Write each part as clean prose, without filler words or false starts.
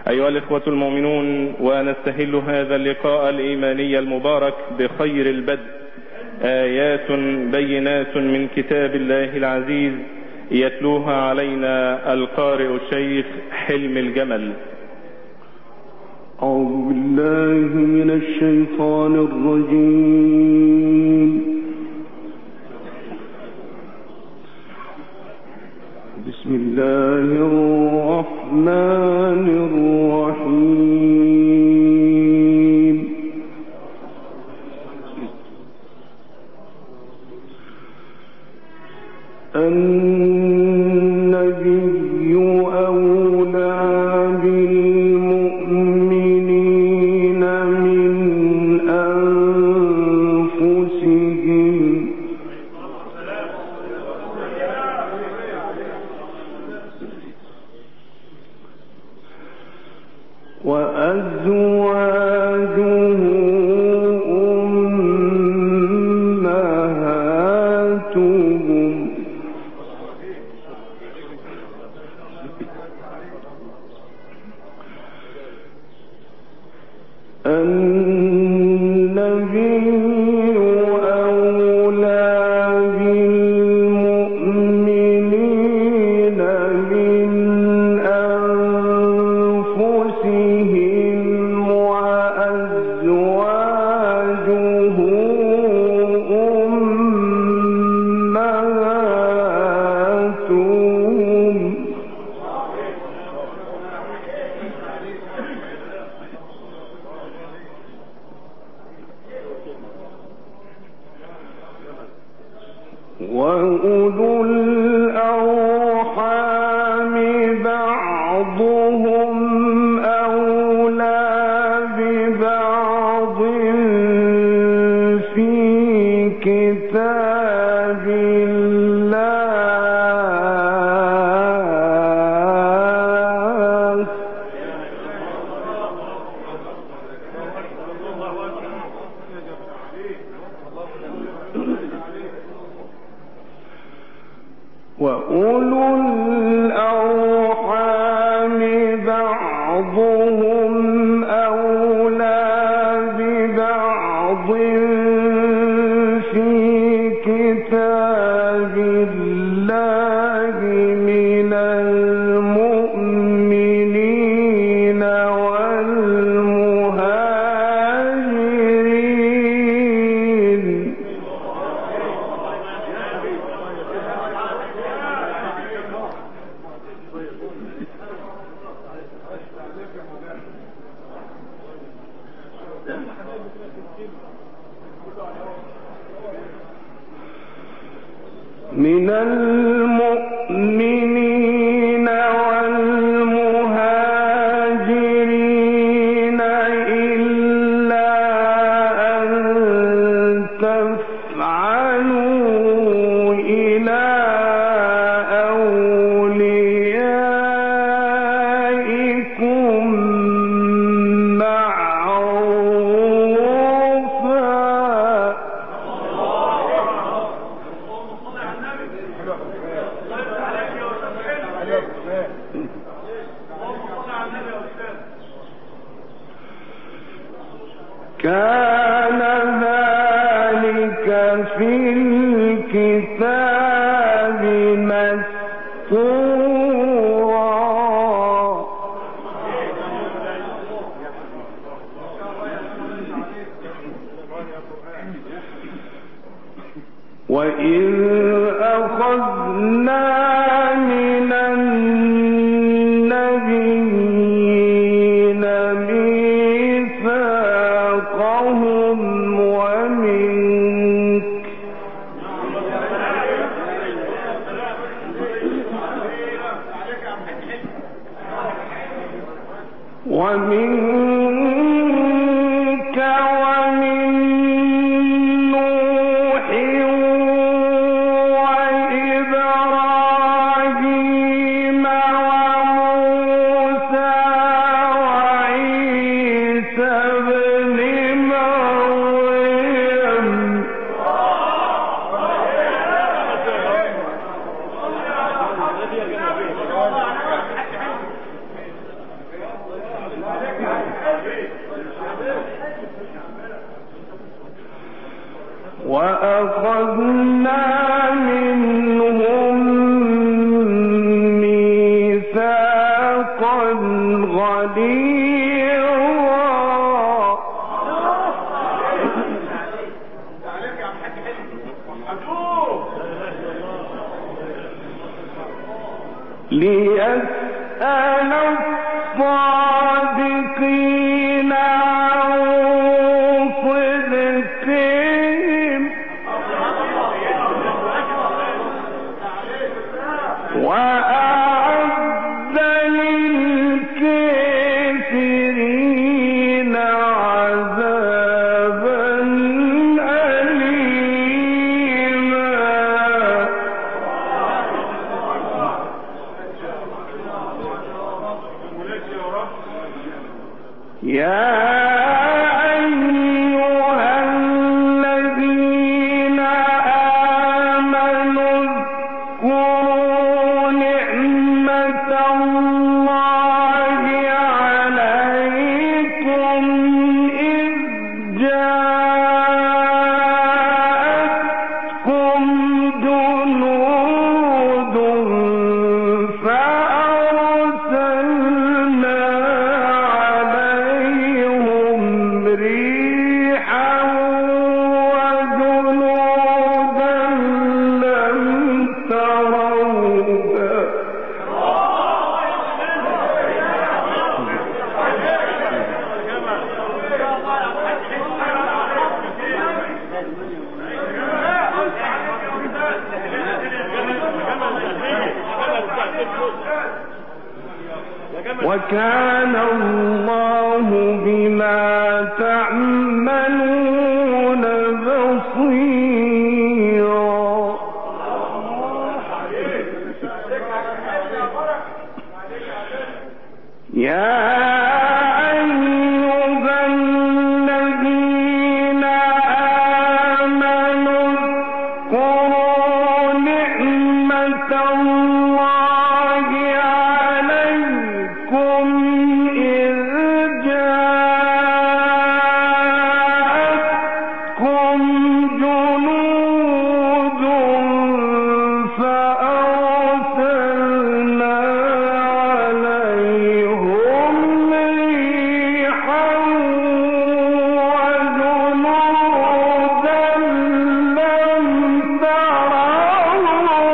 أيها الإخوة المؤمنون، ونستهل هذا اللقاء الإيماني المبارك بخير البدء آيات بينات من كتاب الله العزيز يتلوها علينا القارئ الشيخ حلم الجمل. أعوذ بالله من الشيطان الرجيم. بسم الله الرحمن الرحيم. النبي أولى بالمؤمنين من أنفسهم وأزواجه أمهاتهم النبي أولى بالمؤمنين من أنفسهم وأزواجه أمهاتهم وأولو الأرحام بعضهم أولى ببعض في كتاب الله وأولو الأرحام بعضهم أولى ببعض في كتاب الله من المؤمنين والمهاجرين من المؤمنين والمهاجرين إلا أن تفعلوا إلى أوليائكم معروفا كان ذلك في الكتاب مسطورا وإذ أخذنا من النبيين ميثاقهم ومنك ومن نوح وإبراهيم وموسى وعيسى ابن مريم وأخذنا منهم ميثاقا غليظا ليسأل الصادقين عن صدقهم وأعد للكافرين عذابا أليما. يا أيها الذين آمنوا اذكروا نعمة الله عليكم إذ جاءتكم جنود فأرسلنا عليهم ريحا وجنودا لم تروها وكان الله بما تعملون بصيرا. يا أيها الذين آمنوا اذكروا نعمة الله عليكم إذ جاءتكم جنود فأرسلنا عليهم ريحا وجنودا لم تروها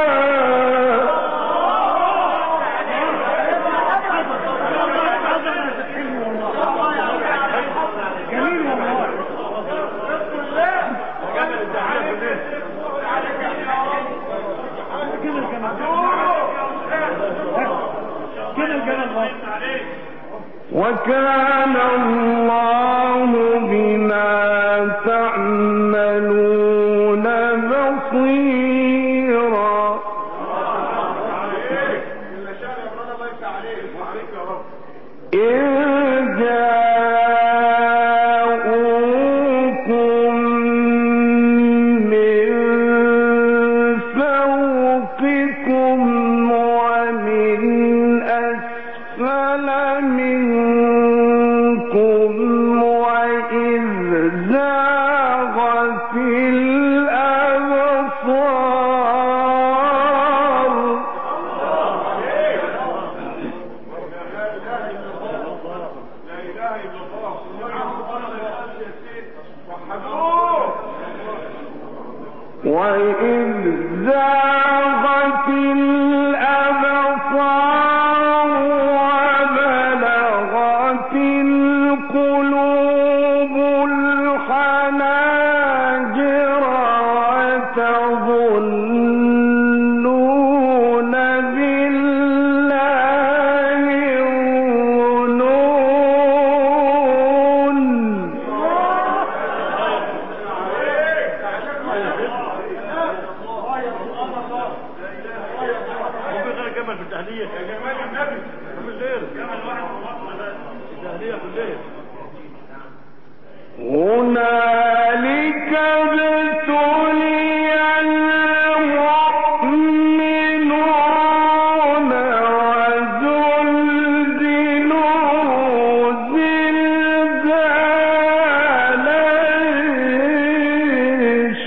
وكان الله بما تعملون بصيرا. إذ جاءوكم من فوقكم ومن أسفل منكم وإذ زاغت الأبصار وإذ زاغت الأبصار وبلغت القلوب الحناجر وتظنون بالله الظنون. هنالك ابتلي المؤمنون وزلزلوا زلزالا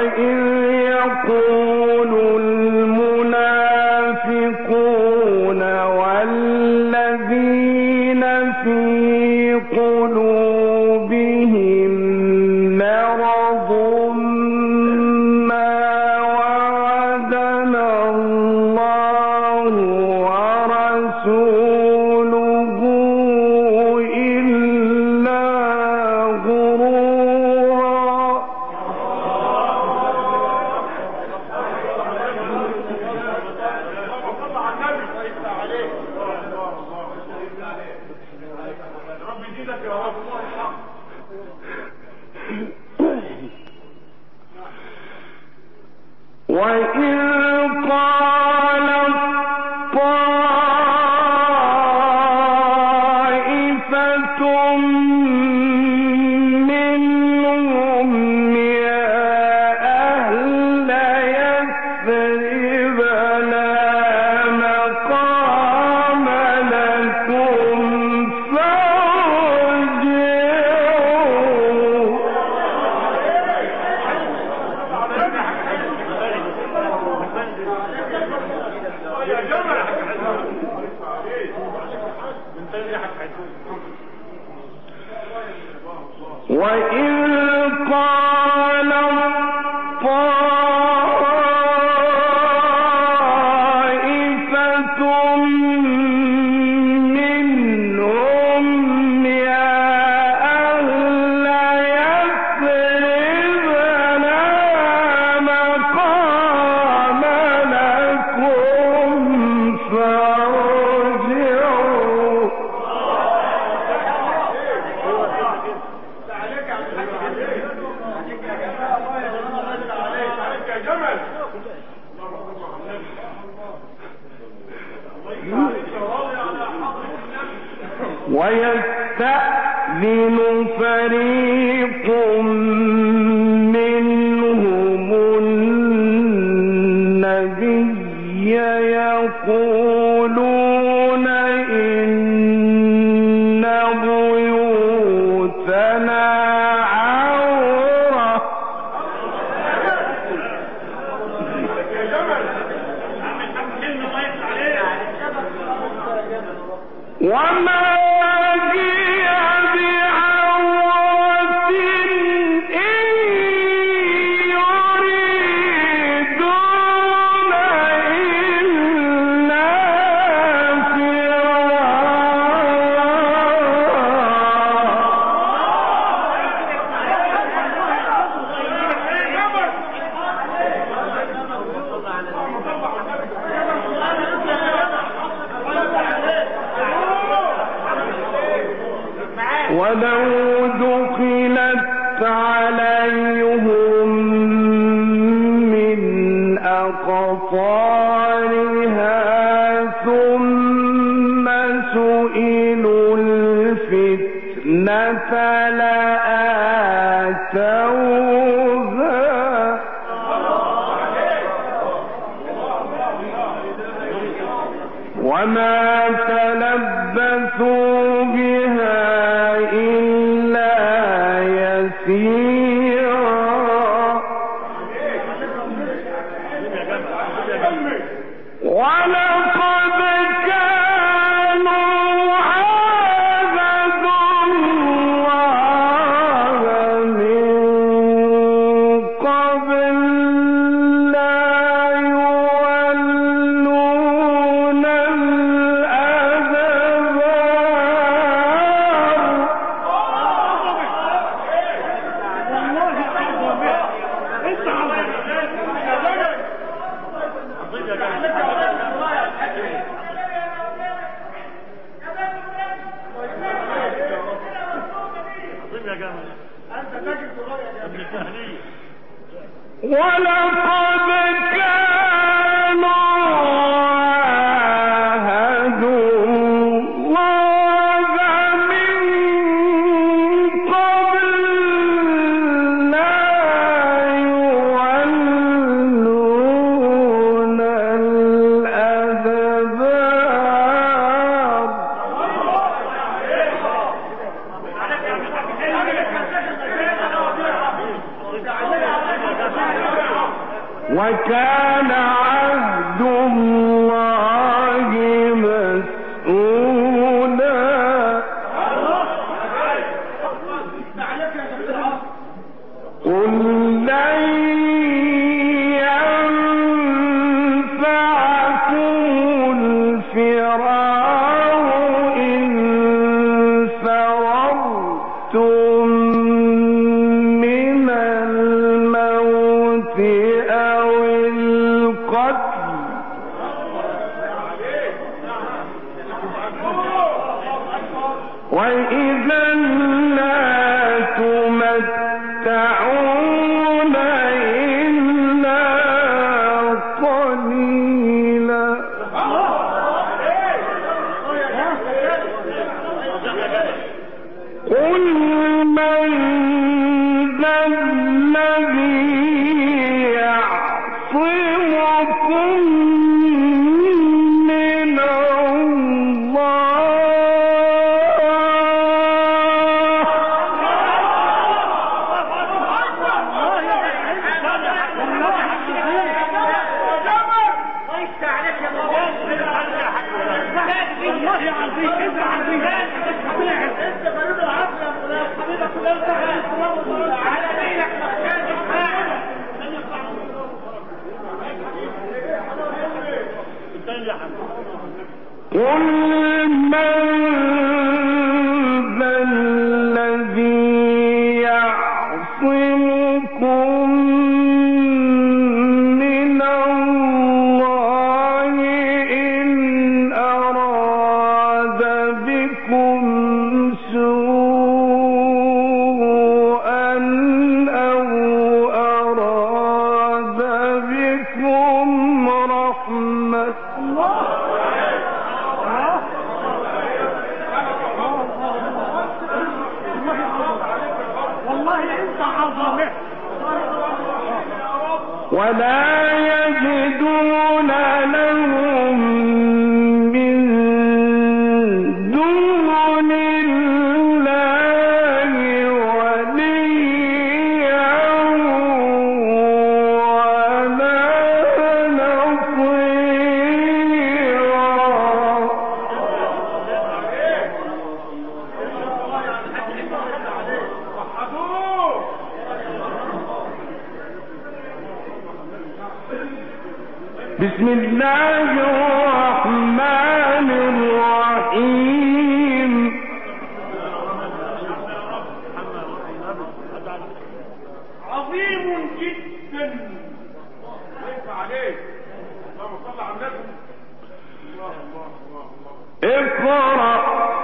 ويستأذن فريق منهم النبي يقولون إن بيوتنا عورة وما ولو دخلت عليهم من أقطارها ثم سئلوا الفتنة لآتوها وما تلبثوا بها ولقد كانوا عاهدوا الله من قبل لا يولون ولقد كانوا عاهدوا الله من قبل لا يولون الأدبار وإذا لا تمتعون إلا قليلا قل من ذا الذي يعصمكم من قل من ذا الذي يعصمكم من الله إن أراد بكم سوءا أو أراد بكم رحمة ولا يجدون لهم من دون الله وليا ولا بسم الله الرحمن الرحيم عظيم جدا كيف عليك اللهم صل على النبي الله اقرأ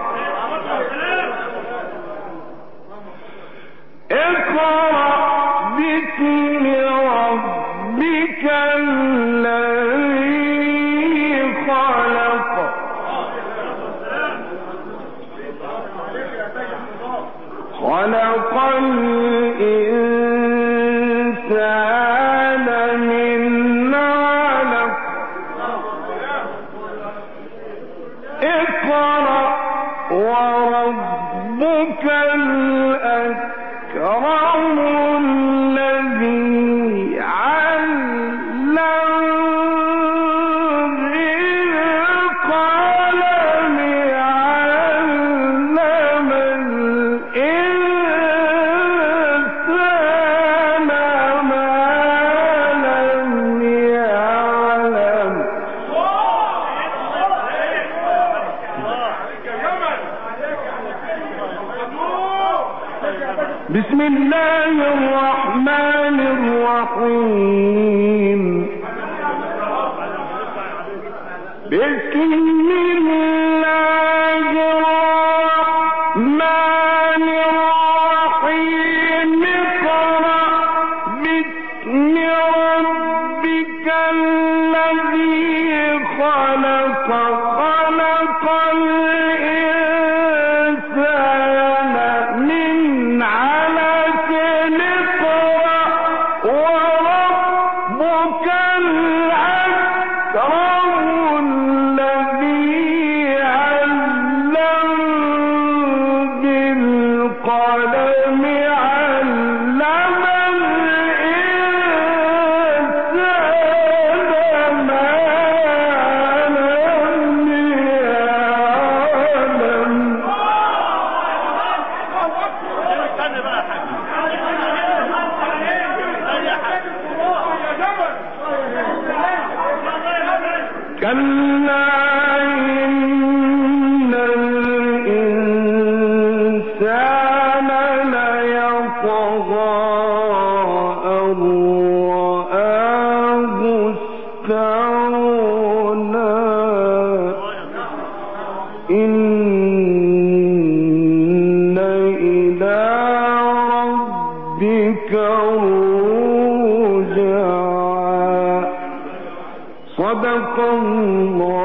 باسم ربك الذي خلق الإنسان من علق اقرأ وربك الأكرم الذي علم بالقلم علم الإنسان ما لم يعلم بسم الله الرحمن الرحيم بسم الله الرحمن الرحيم اقرأ باسم ربك الذي خلق خلق الإنسان من علق اقرأ وربك الأكرم الذي علم بالقلم علم الإنسان ما لم يعلم كلا إن الإنسان ليطغى أن رآه استغنى إن صدق الله